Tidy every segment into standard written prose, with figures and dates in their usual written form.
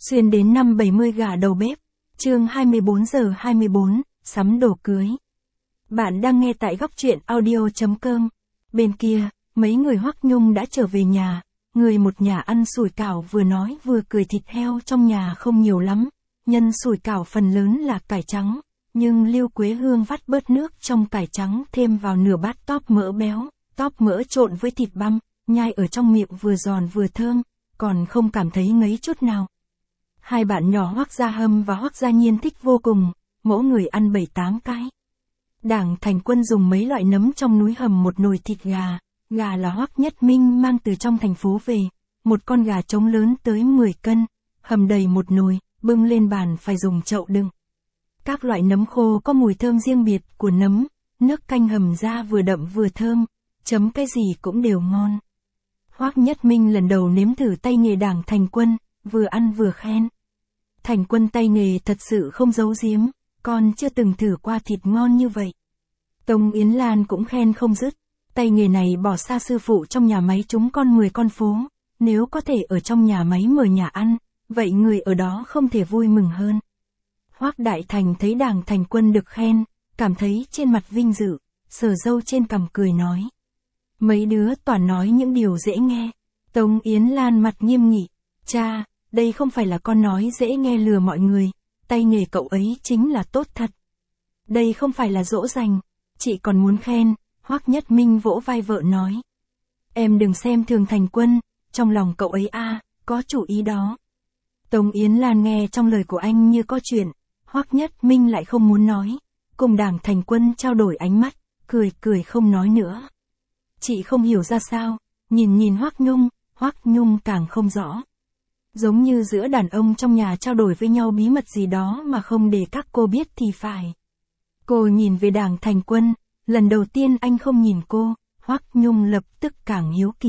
Xuyên đến năm 70 gả đầu bếp. Chương 24:24, sắm đồ cưới. Bạn đang nghe tại góc truyện audio.com. Bên kia, mấy người Hoắc Nhung đã trở về nhà. Người một nhà ăn sủi cảo vừa nói vừa cười, thịt heo trong nhà không nhiều lắm. Nhân sủi cảo phần lớn là cải trắng, nhưng Lưu Quế Hương vắt bớt nước trong cải trắng thêm vào nửa bát tóp mỡ béo. Tóp mỡ trộn với thịt băm, nhai ở trong miệng vừa giòn vừa thơm, còn không cảm thấy ngấy chút nào. Hai bạn nhỏ Hoắc Gia Hâm và Hoắc Gia Nhiên thích vô cùng, mỗi người ăn 7-8 cái. Đảng Thành Quân dùng mấy loại nấm trong núi hầm một nồi thịt gà. Gà là Hoắc Nhất Minh mang từ trong thành phố về, một con gà trống lớn tới 10 cân, hầm đầy một nồi, bưng lên bàn phải dùng chậu đựng. Các loại nấm khô có mùi thơm riêng biệt của nấm, nước canh hầm ra vừa đậm vừa thơm, chấm cái gì cũng đều ngon. Hoắc Nhất Minh lần đầu nếm thử tay nghề Đảng Thành Quân, vừa ăn vừa khen. Thành Quân tay nghề thật sự không giấu giếm, con chưa từng thử qua thịt ngon như vậy. Tống Yến Lan cũng khen không dứt, tay nghề này bỏ xa sư phụ trong nhà máy chúng con 10 con phố, nếu có thể ở trong nhà máy mở nhà ăn, vậy người ở đó không thể vui mừng hơn. Hoắc Đại Thành thấy Đảng Thành Quân được khen, cảm thấy trên mặt vinh dự, sờ râu trên cằm cười nói. Mấy đứa toàn nói những điều dễ nghe. Tống Yến Lan mặt nghiêm nghị, cha, đây không phải là con nói dễ nghe lừa mọi người, tay nghề cậu ấy chính là tốt thật. Đây không phải là dỗ dành, chị còn muốn khen. Hoắc Nhất Minh vỗ vai vợ nói. Em đừng xem thường Thành Quân, trong lòng cậu ấy có chủ ý đó. Tống Yến Lan nghe trong lời của anh như có chuyện, Hoắc Nhất Minh lại không muốn nói, cùng Đảng Thành Quân trao đổi ánh mắt, cười không nói nữa. Chị không hiểu ra sao, nhìn Hoắc Nhung càng không rõ. Giống như giữa đàn ông trong nhà trao đổi với nhau bí mật gì đó mà không để các cô biết thì phải. Cô nhìn về Đảng Thành Quân, lần đầu tiên anh không nhìn cô, Hoắc Nhung lập tức càng hiếu kỳ.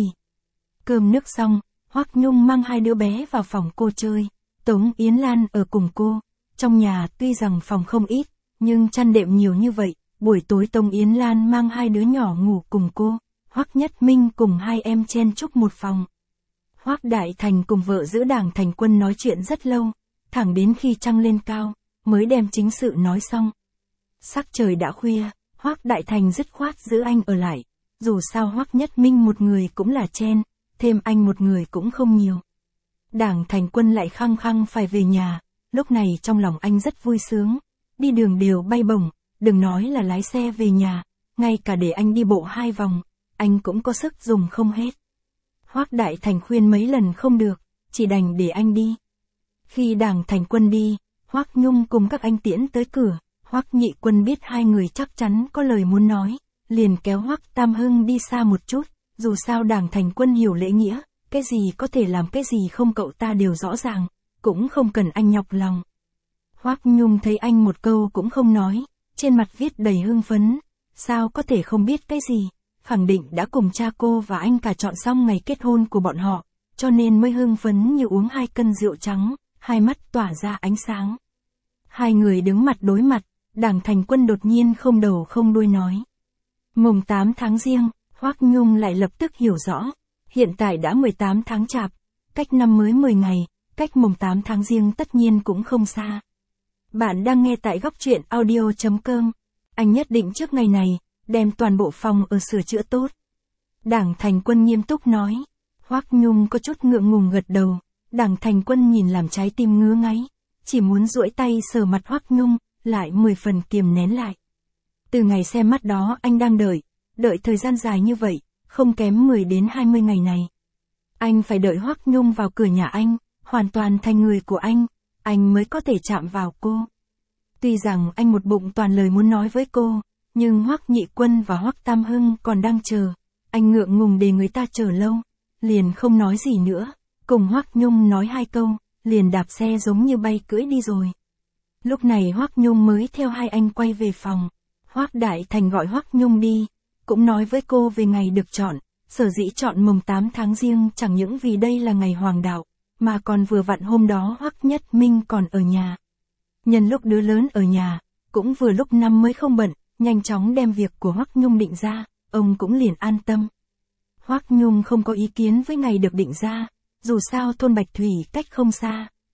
Cơm nước xong, Hoắc Nhung mang hai đứa bé vào phòng cô chơi, Tống Yến Lan ở cùng cô. Trong nhà tuy rằng phòng không ít, nhưng chăn đệm nhiều như vậy, buổi tối Tống Yến Lan mang hai đứa nhỏ ngủ cùng cô, Hoắc Nhất Minh cùng hai em chen chúc một phòng. Hoắc Đại Thành cùng vợ giữ Đảng Thành Quân nói chuyện rất lâu, thẳng đến khi trăng lên cao, mới đem chính sự nói xong. Sắc trời đã khuya, Hoắc Đại Thành dứt khoát giữ anh ở lại, dù sao Hoắc Nhất Minh một người cũng là chen, thêm anh một người cũng không nhiều. Đảng Thành Quân lại khăng khăng phải về nhà, lúc này trong lòng anh rất vui sướng, đi đường đều bay bổng, đừng nói là lái xe về nhà, ngay cả để anh đi bộ 2 vòng, anh cũng có sức dùng không hết. Hoắc Đại Thành khuyên mấy lần không được, chỉ đành để anh đi. Khi Đảng Thành Quân đi, Hoắc Nhung cùng các anh tiễn tới cửa, Hoắc Nhị Quân biết hai người chắc chắn có lời muốn nói, liền kéo Hoắc Tam Hưng đi xa một chút, dù sao Đảng Thành Quân hiểu lễ nghĩa, cái gì có thể làm cái gì không cậu ta đều rõ ràng, cũng không cần anh nhọc lòng. Hoắc Nhung thấy anh một câu cũng không nói, trên mặt viết đầy hưng phấn, sao có thể không biết cái gì, khẳng định đã cùng cha cô và anh cả chọn xong ngày kết hôn của bọn họ, cho nên mới hưng phấn như uống 2 cân rượu trắng, hai mắt tỏa ra ánh sáng. Hai người đứng mặt đối mặt, Đảng Thành Quân đột nhiên không đầu không đuôi nói. Mùng 8 tháng Giêng, Hoắc Nhung lại lập tức hiểu rõ, hiện tại đã 18 tháng Chạp, cách năm mới 10 ngày, cách mùng 8 tháng Giêng tất nhiên cũng không xa. Bạn đang nghe tại góc truyện audio.com, anh nhất định trước ngày này, đem toàn bộ phòng ở sửa chữa tốt. Đảng Thành Quân nghiêm túc nói. Hoắc Nhung có chút ngượng ngùng gật đầu, Đảng Thành Quân nhìn làm trái tim ngứa ngáy, chỉ muốn duỗi tay sờ mặt Hoắc Nhung, lại 10 phần kiềm nén lại. Từ ngày xem mắt đó anh đang đợi thời gian dài như vậy, không kém 10 đến 20 ngày này. Anh phải đợi Hoắc Nhung vào cửa nhà anh, hoàn toàn thành người của anh mới có thể chạm vào cô. Tuy rằng anh một bụng toàn lời muốn nói với cô, nhưng Hoắc Nhị Quân và Hoắc Tam Hưng còn đang chờ, anh ngượng ngùng để người ta chờ lâu, liền không nói gì nữa, cùng Hoắc Nhung nói 2 câu, liền đạp xe giống như bay cưỡi đi rồi. Lúc này Hoắc Nhung mới theo hai anh quay về phòng, Hoắc Đại Thành gọi Hoắc Nhung đi, cũng nói với cô về ngày được chọn, sở dĩ chọn mùng 8 tháng Giêng chẳng những vì đây là ngày hoàng đạo, mà còn vừa vặn hôm đó Hoắc Nhất Minh còn ở nhà. Nhân lúc đứa lớn ở nhà, cũng vừa lúc năm mới không bận, nhanh chóng đem việc của Hoắc Nhung định ra, ông cũng liền an tâm. Hoắc Nhung không có ý kiến với ngày được định ra, dù sao thôn Bạch Thủy cách không xa,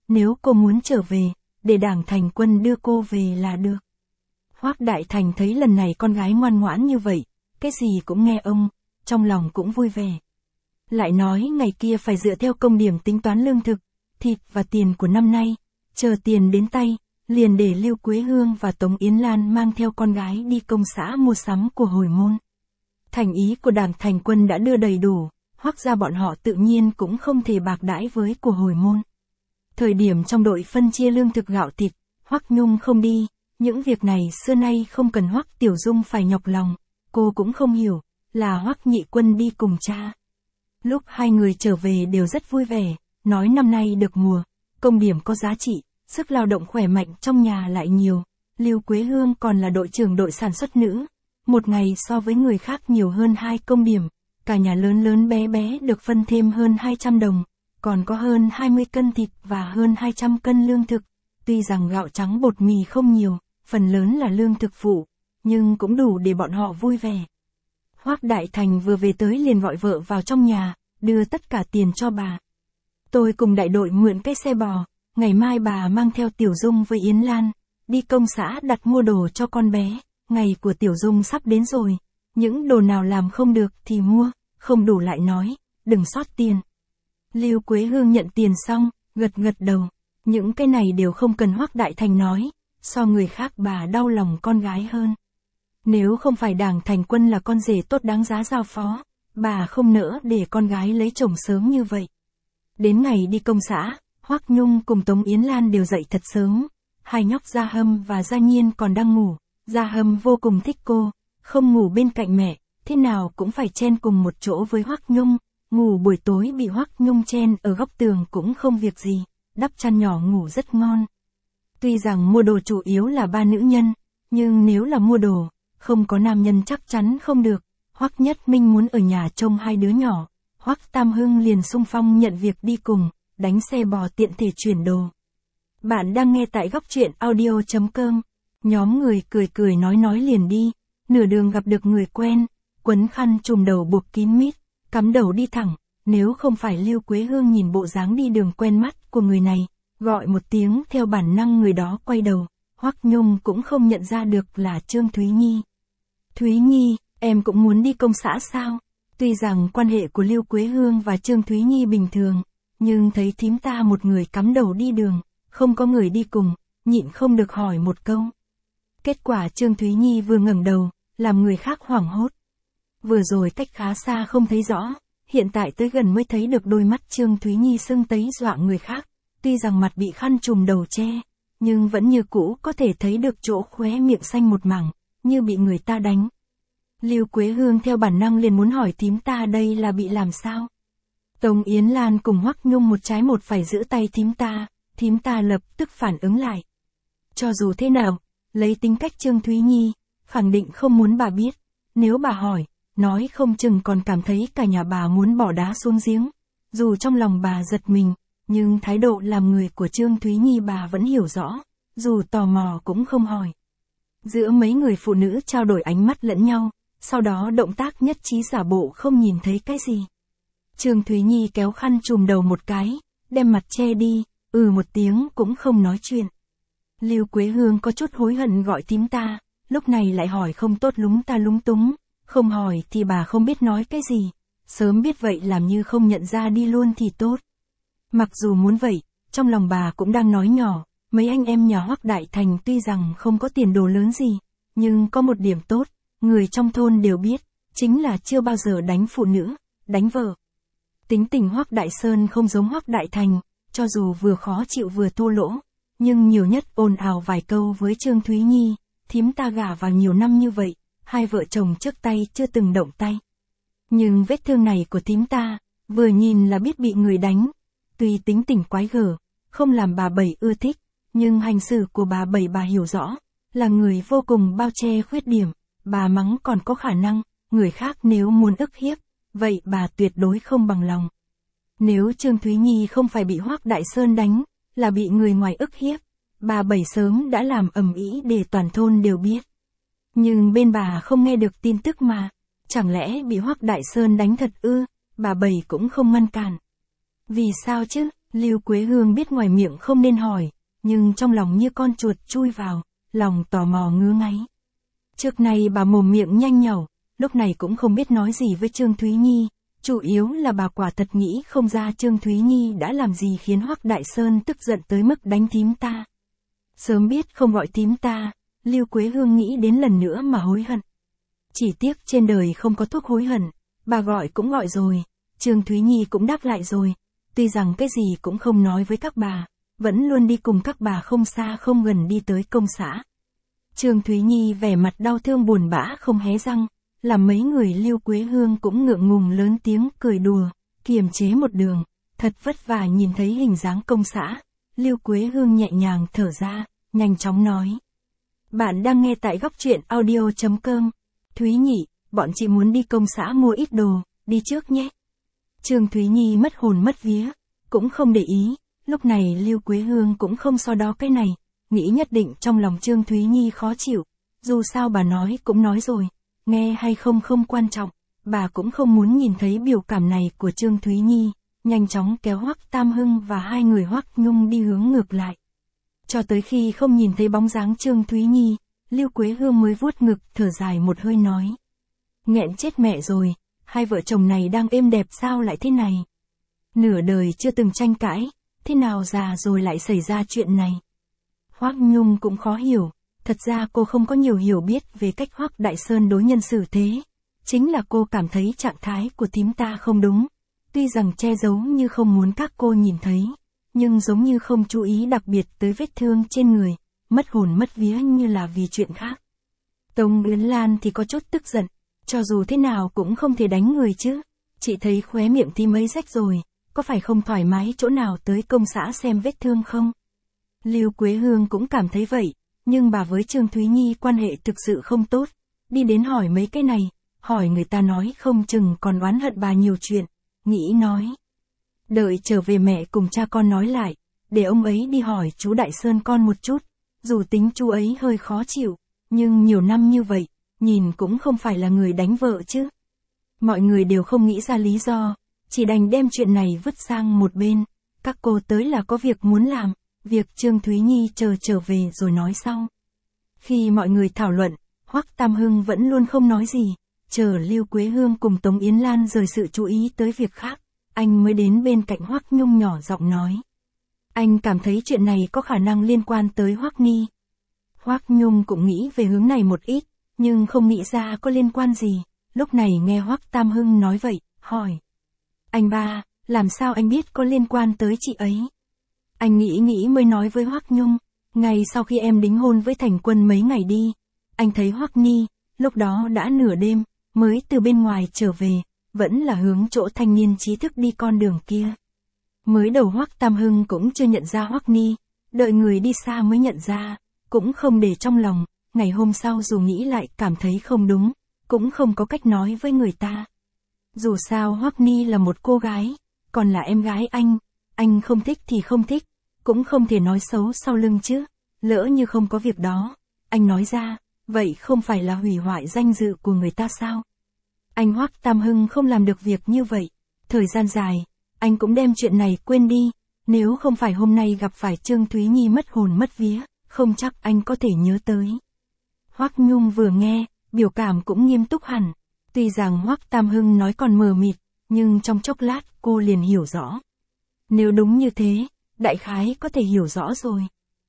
nếu cô muốn trở về, để Đảng Thành Quân đưa cô về là được. Hoắc Đại Thành thấy lần này con gái ngoan ngoãn như vậy, cái gì cũng nghe ông, trong lòng cũng vui vẻ. Lại nói ngày kia phải dựa theo công điểm tính toán lương thực, thịt và tiền của năm nay, chờ tiền đến tay, liền để Lưu Quế Hương và Tống Yến Lan mang theo con gái đi công xã mua sắm của hồi môn. Thành ý của Đảng Thành Quân đã đưa đầy đủ, Hoắc gia bọn họ tự nhiên cũng không thể bạc đãi với của hồi môn. Thời điểm trong đội phân chia lương thực gạo thịt, Hoắc Nhung không đi, những việc này xưa nay không cần Hoắc Tiểu Dung phải nhọc lòng, cô cũng không hiểu, là Hoắc Nhị Quân đi cùng cha. Lúc hai người trở về đều rất vui vẻ, nói năm nay được mùa, công điểm có giá trị, sức lao động khỏe mạnh trong nhà lại nhiều, Lưu Quế Hương còn là đội trưởng đội sản xuất nữ, một ngày so với người khác nhiều hơn 2 công điểm, cả nhà lớn lớn bé bé được phân thêm hơn 200 đồng, còn có hơn 20 cân thịt và hơn 200 cân lương thực, tuy rằng gạo trắng bột mì không nhiều, phần lớn là lương thực phụ, nhưng cũng đủ để bọn họ vui vẻ. Hoắc Đại Thành vừa về tới liền gọi vợ vào trong nhà, đưa tất cả tiền cho bà. Tôi cùng đại đội mượn cái xe bò, ngày mai bà mang theo Tiểu Dung với Yến Lan, đi công xã đặt mua đồ cho con bé, ngày của Tiểu Dung sắp đến rồi, những đồ nào làm không được thì mua, không đủ lại nói, đừng sót tiền. Lưu Quế Hương nhận tiền xong, gật gật đầu, những cái này đều không cần Hoắc Đại Thành nói, so người khác bà đau lòng con gái hơn. Nếu không phải Đảng Thành Quân là con rể tốt đáng giá giao phó, bà không nỡ để con gái lấy chồng sớm như vậy. Đến ngày đi công xã, Hoắc Nhung cùng Tống Yến Lan đều dậy thật sớm, hai nhóc Gia Hâm và Gia Nhiên còn đang ngủ, Gia Hâm vô cùng thích cô, không ngủ bên cạnh mẹ, thế nào cũng phải chen cùng một chỗ với Hoắc Nhung, ngủ buổi tối bị Hoắc Nhung chen ở góc tường cũng không việc gì, đắp chăn nhỏ ngủ rất ngon. Tuy rằng mua đồ chủ yếu là ba nữ nhân, nhưng nếu là mua đồ, không có nam nhân chắc chắn không được. Hoắc Nhất Minh muốn ở nhà trông hai đứa nhỏ, Hoắc Tam Hưng liền xung phong nhận việc đi cùng, đánh xe bò tiện thể chuyển đồ. Bạn đang nghe tại góc truyện audio.com, nhóm người cười cười nói liền đi, nửa đường gặp được người quen, quấn khăn trùm đầu buộc kín mít, cắm đầu đi thẳng, nếu không phải Lưu Quế Hương nhìn bộ dáng đi đường quen mắt của người này, gọi một tiếng theo bản năng người đó quay đầu, Hoắc Nhung cũng không nhận ra được là Trương Thúy Nhi. Thúy Nhi, em cũng muốn đi công xã sao? Tuy rằng quan hệ của Lưu Quế Hương và Trương Thúy Nhi bình thường, nhưng thấy thím ta một người cắm đầu đi đường, không có người đi cùng, nhịn không được hỏi một câu. Kết quả Trương Thúy Nhi vừa ngẩng đầu, làm người khác hoảng hốt. Vừa rồi cách khá xa không thấy rõ, hiện tại tới gần mới thấy được đôi mắt Trương Thúy Nhi sưng tấy dọa người khác, tuy rằng mặt bị khăn trùm đầu che, nhưng vẫn như cũ có thể thấy được chỗ khóe miệng xanh một mảng, như bị người ta đánh. Lưu Quế Hương theo bản năng liền muốn hỏi thím ta đây là bị làm sao? Tống Yến Lan cùng Hoắc Nhung một trái một phải giữ tay thím ta lập tức phản ứng lại. Cho dù thế nào, lấy tính cách Trương Thúy Nhi, khẳng định không muốn bà biết, nếu bà hỏi, nói không chừng còn cảm thấy cả nhà bà muốn bỏ đá xuống giếng. Dù trong lòng bà giật mình, nhưng thái độ làm người của Trương Thúy Nhi bà vẫn hiểu rõ, dù tò mò cũng không hỏi. Giữa mấy người phụ nữ trao đổi ánh mắt lẫn nhau, sau đó động tác nhất trí giả bộ không nhìn thấy cái gì. Trương Thúy Nhi kéo khăn trùm đầu một cái, đem mặt che đi, một tiếng cũng không nói chuyện. Lưu Quế Hương có chút hối hận gọi thím ta, lúc này lại hỏi không tốt lúng ta lúng túng, không hỏi thì bà không biết nói cái gì, sớm biết vậy làm như không nhận ra đi luôn thì tốt. Mặc dù muốn vậy, trong lòng bà cũng đang nói nhỏ, mấy anh em nhà Hoắc Đại Thành tuy rằng không có tiền đồ lớn gì, nhưng có một điểm tốt, người trong thôn đều biết, chính là chưa bao giờ đánh phụ nữ, đánh vợ. Tính tình Hoắc Đại Sơn không giống Hoắc Đại Thành, cho dù vừa khó chịu vừa thô lỗ, nhưng nhiều nhất ồn ào vài câu với Trương Thúy Nhi, thím ta gả vào nhiều năm như vậy, hai vợ chồng trước tay chưa từng động tay. Nhưng vết thương này của thím ta, vừa nhìn là biết bị người đánh, tuy tính tình quái gở, không làm bà Bảy ưa thích, nhưng hành xử của bà Bảy bà hiểu rõ, là người vô cùng bao che khuyết điểm, bà mắng còn có khả năng, người khác nếu muốn ức hiếp, vậy bà tuyệt đối không bằng lòng. Nếu Trương Thúy Nhi không phải bị Hoắc Đại Sơn đánh, là bị người ngoài ức hiếp, bà Bảy sớm đã làm ầm ĩ để toàn thôn đều biết. Nhưng bên bà không nghe được tin tức mà, chẳng lẽ bị Hoắc Đại Sơn đánh thật ư, bà Bảy cũng không ngăn cản. Vì sao chứ, Lưu Quế Hương biết ngoài miệng không nên hỏi, nhưng trong lòng như con chuột chui vào, lòng tò mò ngứa ngáy. Trước này bà mồm miệng nhanh nhẩu, lúc này cũng không biết nói gì với Trương Thúy Nhi, chủ yếu là bà quả thật nghĩ không ra Trương Thúy Nhi đã làm gì khiến Hoắc Đại Sơn tức giận tới mức đánh thím ta. Sớm biết không gọi thím ta, Lưu Quế Hương nghĩ đến lần nữa mà hối hận. Chỉ tiếc trên đời không có thuốc hối hận, bà gọi cũng gọi rồi, Trương Thúy Nhi cũng đáp lại rồi, tuy rằng cái gì cũng không nói với các bà, vẫn luôn đi cùng các bà không xa không gần đi tới công xã. Trương Thúy Nhi vẻ mặt đau thương buồn bã không hé răng, làm mấy người Lưu Quế Hương cũng ngượng ngùng lớn tiếng cười đùa, kiềm chế một đường, thật vất vả nhìn thấy hình dáng công xã, Lưu Quế Hương nhẹ nhàng thở ra, nhanh chóng nói. Bạn đang nghe tại góc truyện audio.com, Thúy Nhị, bọn chị muốn đi công xã mua ít đồ, đi trước nhé. Trương Thúy Nhi mất hồn mất vía, cũng không để ý, lúc này Lưu Quế Hương cũng không so đo cái này, nghĩ nhất định trong lòng Trương Thúy Nhi khó chịu, dù sao bà nói cũng nói rồi, nghe hay không không quan trọng, bà cũng không muốn nhìn thấy biểu cảm này của Trương Thúy Nhi, nhanh chóng kéo Hoắc Tam Hưng và hai người Hoắc Nhung đi hướng ngược lại. Cho tới khi không nhìn thấy bóng dáng Trương Thúy Nhi, Lưu Quế Hương mới vuốt ngực thở dài một hơi nói. Nghẹn chết mẹ rồi, hai vợ chồng này đang êm đẹp sao lại thế này? Nửa đời chưa từng tranh cãi, thế nào già rồi lại xảy ra chuyện này? Hoắc Nhung cũng khó hiểu, thật ra cô không có nhiều hiểu biết về cách Hoắc Đại Sơn đối nhân xử thế. Chính là cô cảm thấy trạng thái của thím ta không đúng, tuy rằng che giấu như không muốn các cô nhìn thấy, nhưng giống như không chú ý đặc biệt tới vết thương trên người, mất hồn mất vía như là vì chuyện khác. Tống Yến Lan thì có chút tức giận, cho dù thế nào cũng không thể đánh người chứ, chị thấy khóe miệng thím ấy rách rồi, có phải không thoải mái chỗ nào tới công xã xem vết thương không? Lưu Quế Hương cũng cảm thấy vậy, nhưng bà với Trương Thúy Nhi quan hệ thực sự không tốt, đi đến hỏi mấy cái này, hỏi người ta nói không chừng còn oán hận bà nhiều chuyện, nghĩ nói. Đợi trở về mẹ cùng cha con nói lại, để ông ấy đi hỏi chú Đại Sơn con một chút, dù tính chú ấy hơi khó chịu, nhưng nhiều năm như vậy, nhìn cũng không phải là người đánh vợ chứ. Mọi người đều không nghĩ ra lý do, chỉ đành đem chuyện này vứt sang một bên, các cô tới là có việc muốn làm, việc Trương Thúy Nhi trở về rồi nói sau. Khi mọi người thảo luận, Hoắc Tam Hưng vẫn luôn không nói gì, chờ Lưu Quế Hương cùng Tống Yến Lan rời sự chú ý tới việc khác, anh mới đến bên cạnh Hoắc Nhung nhỏ giọng nói. Anh cảm thấy chuyện này có khả năng liên quan tới Hoắc Ni. Hoắc Nhung cũng nghĩ về hướng này một ít, nhưng không nghĩ ra có liên quan gì, lúc này nghe Hoắc Tam Hưng nói vậy, hỏi. Anh ba, làm sao anh biết có liên quan tới chị ấy? Anh nghĩ mới nói với Hoắc Nhung, ngày sau khi em đính hôn với Thành Quân mấy ngày đi, anh thấy Hoắc Ni, lúc đó đã nửa đêm, mới từ bên ngoài trở về, vẫn là hướng chỗ thanh niên trí thức đi con đường kia. Mới đầu Hoắc Tam Hưng cũng chưa nhận ra Hoắc Ni, đợi người đi xa mới nhận ra, cũng không để trong lòng, ngày hôm sau dù nghĩ lại cảm thấy không đúng, cũng không có cách nói với người ta. Dù sao Hoắc Ni là một cô gái, còn là em gái anh không thích thì không thích, cũng không thể nói xấu sau lưng chứ, lỡ như không có việc đó, anh nói ra, vậy không phải là hủy hoại danh dự của người ta sao? Anh Hoắc Tam Hưng không làm được việc như vậy, thời gian dài, anh cũng đem chuyện này quên đi, nếu không phải hôm nay gặp phải Trương Thúy Nhi mất hồn mất vía, không chắc anh có thể nhớ tới. Hoắc Nhung vừa nghe, biểu cảm cũng nghiêm túc hẳn, tuy rằng Hoắc Tam Hưng nói còn mờ mịt, nhưng trong chốc lát cô liền hiểu rõ. Nếu đúng như thế, đại khái có thể hiểu rõ rồi.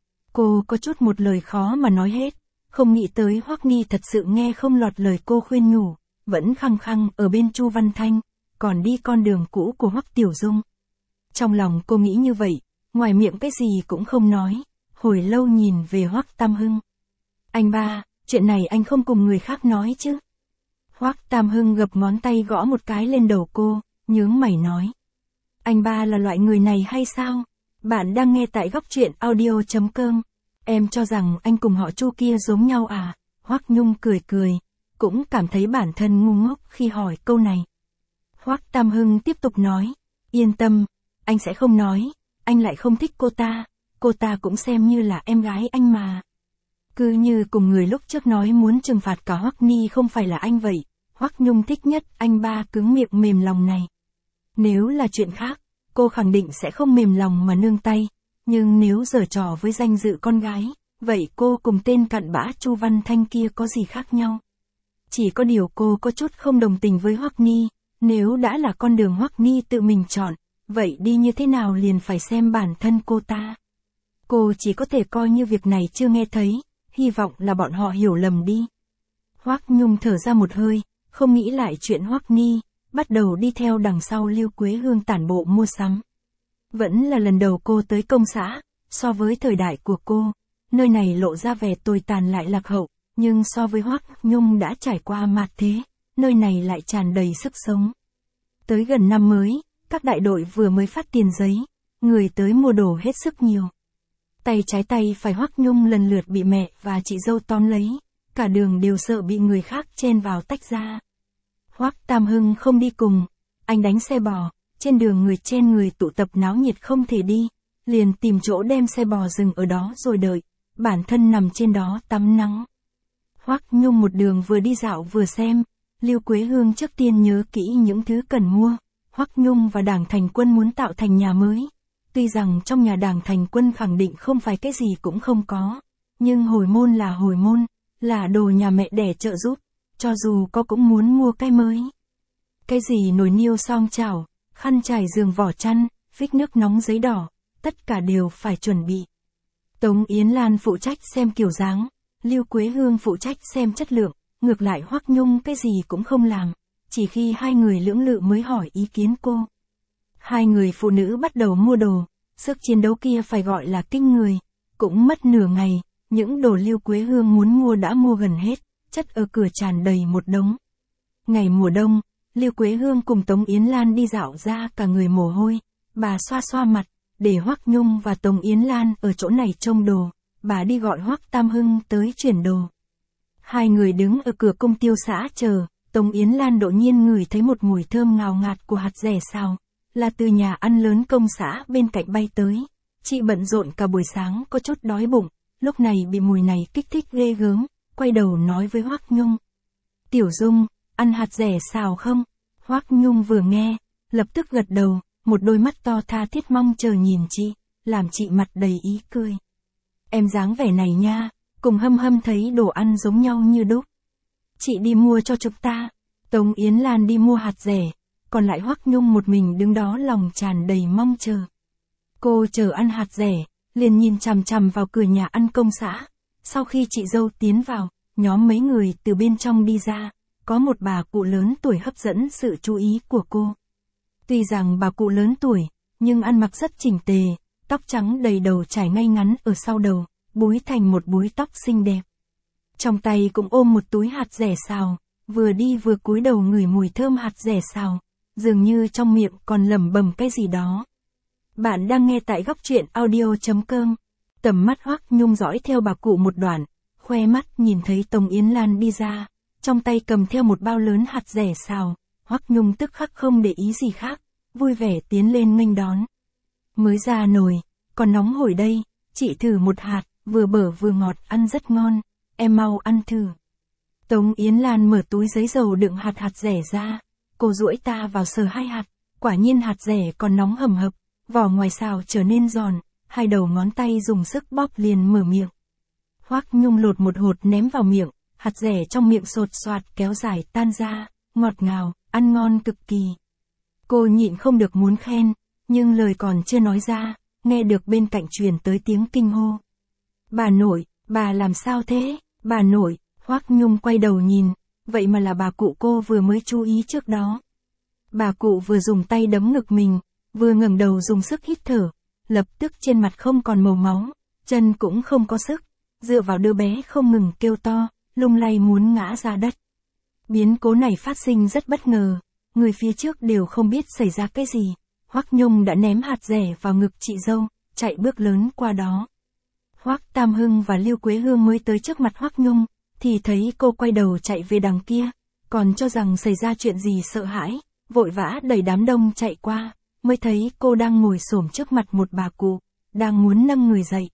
Cô có chút một lời khó mà nói hết, không nghĩ tới Hoắc Ni thật sự nghe không lọt lời cô khuyên nhủ, vẫn khăng khăng ở bên Chu Văn Thanh, còn đi con đường cũ của Hoắc Tiểu Dung. Trong lòng cô nghĩ như vậy, ngoài miệng cái gì cũng không nói, hồi lâu nhìn về Hoắc Tam Hưng. Anh ba, chuyện này anh không cùng người khác nói chứ? Hoắc Tam Hưng gập ngón tay gõ một cái lên đầu cô, nhướng mày nói. Anh ba là loại người này hay sao? Bạn đang nghe tại góc truyện audio.com. Em cho rằng anh cùng họ Chu kia giống nhau à? Hoắc Nhung cười, cũng cảm thấy bản thân ngu ngốc khi hỏi câu này. Hoắc Tam Hưng tiếp tục nói, yên tâm, anh sẽ không nói, anh lại không thích cô ta cũng xem như là em gái anh mà. Cứ như cùng người lúc trước nói muốn trừng phạt cả Hoắc Ni không phải là anh vậy, Hoắc Nhung thích nhất anh ba cứng miệng mềm lòng này. Nếu là chuyện khác, cô khẳng định sẽ không mềm lòng mà nương tay, nhưng nếu giở trò với danh dự con gái, vậy cô cùng tên cặn bã Chu Văn Thanh kia có gì khác nhau? Chỉ có điều cô có chút không đồng tình với Hoắc Ni, nếu đã là con đường Hoắc Ni tự mình chọn, vậy đi như thế nào liền phải xem bản thân cô ta. Cô chỉ có thể coi như việc này chưa nghe thấy, hy vọng là bọn họ hiểu lầm đi. Hoắc Nhung thở ra một hơi, không nghĩ lại chuyện Hoắc Ni, bắt đầu đi theo đằng sau Lưu Quế Hương tản bộ mua sắm. Vẫn là lần đầu cô tới công xã, so với thời đại của cô, nơi này lộ ra vẻ tồi tàn lại lạc hậu, nhưng so với Hoắc Nhung đã trải qua mạt thế, nơi này lại tràn đầy sức sống. Tới gần năm mới, các đại đội vừa mới phát tiền giấy, người tới mua đồ hết sức nhiều. Tay trái tay phải Hoắc Nhung lần lượt bị mẹ và chị dâu tóm lấy, cả đường đều sợ bị người khác chen vào tách ra. Hoắc Tam Hưng không đi cùng, anh đánh xe bò, trên đường người chen người tụ tập náo nhiệt không thể đi, liền tìm chỗ đem xe bò dừng ở đó rồi đợi, bản thân nằm trên đó tắm nắng. Hoắc Nhung một đường vừa đi dạo vừa xem, Lưu Quế Hương trước tiên nhớ kỹ những thứ cần mua. Hoắc Nhung và Đảng Thành Quân muốn tạo thành nhà mới. Tuy rằng trong nhà Đảng Thành Quân khẳng định không phải cái gì cũng không có, nhưng hồi môn, là đồ nhà mẹ đẻ trợ giúp, cho dù có cũng muốn mua cái mới. Cái gì nồi niêu xoong chảo, khăn trải giường vỏ chăn, phích nước nóng giấy đỏ, tất cả đều phải chuẩn bị. Tống Yến Lan phụ trách xem kiểu dáng, Lưu Quế Hương phụ trách xem chất lượng, ngược lại Hoắc Nhung cái gì cũng không làm, chỉ khi hai người lưỡng lự mới hỏi ý kiến cô. Hai người phụ nữ bắt đầu mua đồ, sức chiến đấu kia phải gọi là kinh người, cũng mất nửa ngày, những đồ Lưu Quế Hương muốn mua đã mua gần hết, chất ở cửa tràn đầy một đống. Ngày mùa đông, Lưu Quế Hương cùng Tống Yến Lan đi dạo ra cả người mồ hôi, bà xoa xoa mặt, để Hoắc Nhung và Tống Yến Lan ở chỗ này trông đồ, bà đi gọi Hoắc Tam Hưng tới chuyển đồ. Hai người đứng ở cửa công tiêu xã chờ, Tống Yến Lan đột nhiên ngửi thấy một mùi thơm ngào ngạt của hạt dẻ xào, là từ nhà ăn lớn công xã bên cạnh bay tới. Chị bận rộn cả buổi sáng có chút đói bụng, lúc này bị mùi này kích thích ghê gớm, quay đầu nói với Hoắc Nhung. Tiểu Dung, ăn hạt dẻ xào không? Hoắc Nhung vừa nghe, lập tức gật đầu, một đôi mắt to tha thiết mong chờ nhìn chị, làm chị mặt đầy ý cười. Em dáng vẻ này nha, cùng Hâm Hâm thấy đồ ăn giống nhau như đúc. Chị đi mua cho chúng ta. Tống Yến Lan đi mua hạt dẻ, còn lại Hoắc Nhung một mình đứng đó lòng tràn đầy mong chờ. Cô chờ ăn hạt dẻ, liền nhìn chằm chằm vào cửa nhà ăn công xã. Sau khi chị dâu tiến vào, nhóm mấy người từ bên trong đi ra, có một bà cụ lớn tuổi hấp dẫn sự chú ý của cô. Tuy rằng bà cụ lớn tuổi, nhưng ăn mặc rất chỉnh tề, tóc trắng đầy đầu trải ngay ngắn ở sau đầu, búi thành một búi tóc xinh đẹp. Trong tay cũng ôm một túi hạt dẻ xào, vừa đi vừa cúi đầu ngửi mùi thơm hạt dẻ xào, dường như trong miệng còn lẩm bẩm cái gì đó. Bạn đang nghe tại góc truyện audio.com. Tầm mắt Hoắc Nhung dõi theo bà cụ một đoạn, khoe mắt nhìn thấy Tống Yến Lan đi ra, trong tay cầm theo một bao lớn hạt dẻ xào, Hoắc Nhung tức khắc không để ý gì khác, vui vẻ tiến lên nghênh đón. Mới ra nồi, còn nóng hổi đây, chị thử một hạt, vừa bở vừa ngọt, ăn rất ngon, em mau ăn thử. Tống Yến Lan mở túi giấy dầu đựng hạt dẻ ra, cô duỗi ta vào sờ hai hạt, quả nhiên hạt dẻ còn nóng hầm hập, vỏ ngoài xào trở nên giòn, hai đầu ngón tay dùng sức bóp liền mở miệng. Hoắc Nhung lột một hột ném vào miệng, hạt dẻ trong miệng sột soạt kéo dài tan ra, ngọt ngào, ăn ngon cực kỳ. Cô nhịn không được muốn khen, nhưng lời còn chưa nói ra, nghe được bên cạnh truyền tới tiếng kinh hô. Bà nội, bà làm sao thế? Bà nội. Hoắc Nhung quay đầu nhìn, vậy mà là bà cụ cô vừa mới chú ý trước đó. Bà cụ vừa dùng tay đấm ngực mình, vừa ngẩng đầu dùng sức hít thở, lập tức trên mặt không còn màu máu, chân cũng không có sức, dựa vào đứa bé không ngừng kêu to, lung lay muốn ngã ra đất. Biến cố này phát sinh rất bất ngờ, người phía trước đều không biết xảy ra cái gì. Hoắc Nhung đã ném hạt dẻ vào ngực chị dâu, chạy bước lớn qua đó. Hoắc Tam Hưng và Lưu Quế Hương mới tới trước mặt Hoắc Nhung, thì thấy cô quay đầu chạy về đằng kia, còn cho rằng xảy ra chuyện gì sợ hãi, vội vã đẩy đám đông chạy qua, mới thấy cô đang ngồi xổm trước mặt một bà cụ, đang muốn nâng người dậy.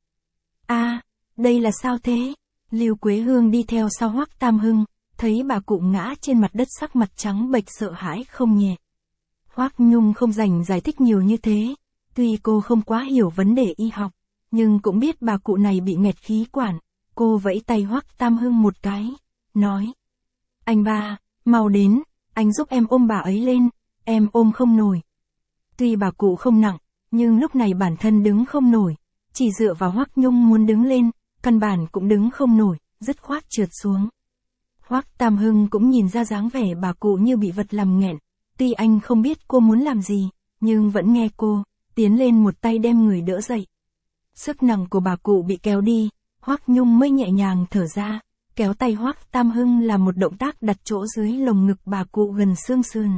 A, đây là sao thế? Lưu Quế Hương đi theo sau Hoắc Tam Hưng, thấy bà cụ ngã trên mặt đất sắc mặt trắng bệch sợ hãi không nhẹ. Hoắc Nhung không dành giải thích nhiều như thế. Tuy cô không quá hiểu vấn đề y học, nhưng cũng biết bà cụ này bị nghẹt khí quản. Cô vẫy tay Hoắc Tam Hưng một cái, nói. Anh ba, mau đến, anh giúp em ôm bà ấy lên, em ôm không nổi. Tuy bà cụ không nặng, nhưng lúc này bản thân đứng không nổi, chỉ dựa vào Hoắc Nhung muốn đứng lên, căn bản cũng đứng không nổi, dứt khoát trượt xuống. Hoắc Tam Hưng cũng nhìn ra dáng vẻ bà cụ như bị vật làm nghẹn, tuy anh không biết cô muốn làm gì, nhưng vẫn nghe cô, tiến lên một tay đem người đỡ dậy. Sức nặng của bà cụ bị kéo đi, Hoắc Nhung mới nhẹ nhàng thở ra, kéo tay Hoắc Tam Hưng là một động tác đặt chỗ dưới lồng ngực bà cụ gần xương sườn.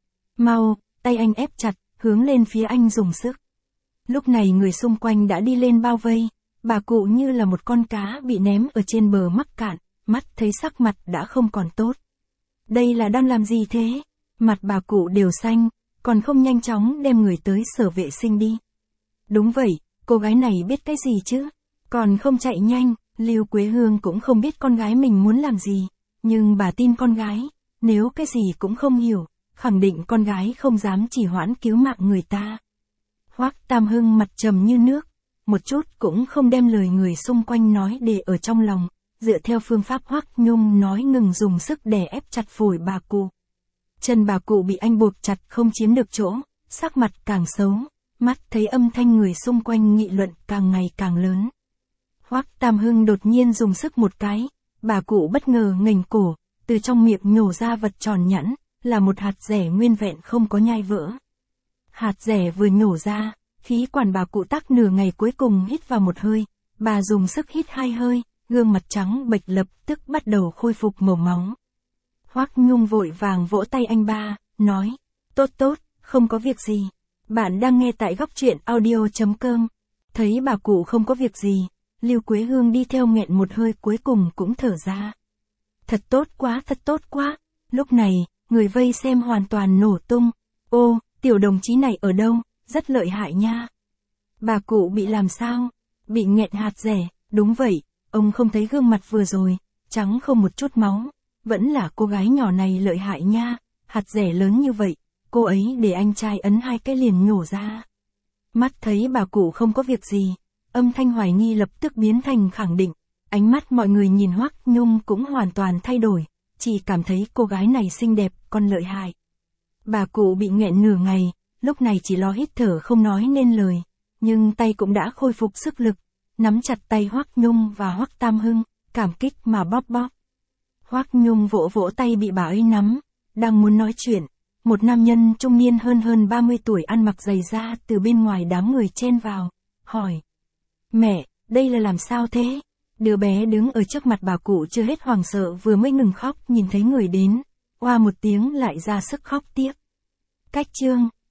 Mau, tay anh ép chặt, hướng lên phía anh dùng sức. Lúc này người xung quanh đã đi lên bao vây, bà cụ như là một con cá bị ném ở trên bờ mắc cạn, mắt thấy sắc mặt đã không còn tốt. Đây là đang làm gì thế? Mặt bà cụ đều xanh, còn không nhanh chóng đem người tới sở vệ sinh đi. Đúng vậy, cô gái này biết cái gì chứ? Còn không chạy nhanh, Lưu Quế Hương cũng không biết con gái mình muốn làm gì, nhưng bà tin con gái, nếu cái gì cũng không hiểu, khẳng định con gái không dám trì hoãn cứu mạng người ta. Hoắc Tam Hưng mặt trầm như nước, một chút cũng không đem lời người xung quanh nói để ở trong lòng, dựa theo phương pháp Hoắc Nhung nói ngừng dùng sức đè ép chặt phổi bà cụ. Chân bà cụ bị anh buộc chặt không chiếm được chỗ, sắc mặt càng xấu, mắt thấy âm thanh người xung quanh nghị luận càng ngày càng lớn. Hoắc Tam Hưng đột nhiên dùng sức một cái, bà cụ bất ngờ nghềnh cổ, từ trong miệng nhổ ra vật tròn nhẵn, là một hạt dẻ nguyên vẹn không có nhai vỡ. Hạt dẻ vừa nhổ ra, khí quản bà cụ tắc nửa ngày cuối cùng hít vào một hơi, bà dùng sức hít 2 hơi, gương mặt trắng bệch lập tức bắt đầu khôi phục màu máu. Hoắc Nhung vội vàng vỗ tay anh ba, nói, tốt tốt, không có việc gì. Bạn đang nghe tại góc truyện audio.com. Thấy bà cụ không có việc gì, Lưu Quế Hương đi theo nghẹn một hơi cuối cùng cũng thở ra. Thật tốt quá. Lúc này, người vây xem hoàn toàn nổ tung. Ô, tiểu đồng chí này ở đâu, rất lợi hại nha. Bà cụ bị làm sao? Bị nghẹn hạt dẻ, đúng vậy, ông không thấy gương mặt vừa rồi, trắng không một chút máu. Vẫn là cô gái nhỏ này lợi hại nha, hạt dẻ lớn như vậy, cô ấy để anh trai ấn 2 cái liền nhổ ra. Mắt thấy bà cụ không có việc gì, âm thanh hoài nghi lập tức biến thành khẳng định, ánh mắt mọi người nhìn Hoắc Nhung cũng hoàn toàn thay đổi, chỉ cảm thấy cô gái này xinh đẹp, còn lợi hại. Bà cụ bị nghẹn nửa ngày, lúc này chỉ lo hít thở không nói nên lời, nhưng tay cũng đã khôi phục sức lực, nắm chặt tay Hoắc Nhung và Hoắc Tam Hưng, cảm kích mà bóp bóp. Hoắc Nhung vỗ vỗ tay bị bà ấy nắm, đang muốn nói chuyện, một nam nhân trung niên hơn 30 tuổi ăn mặc giày da từ bên ngoài đám người chen vào, hỏi. Mẹ, đây là làm sao thế? Đứa bé đứng ở trước mặt bà cụ chưa hết hoảng sợ vừa mới ngừng khóc nhìn thấy người đến, oa một tiếng lại ra sức khóc tiếp. Cách chương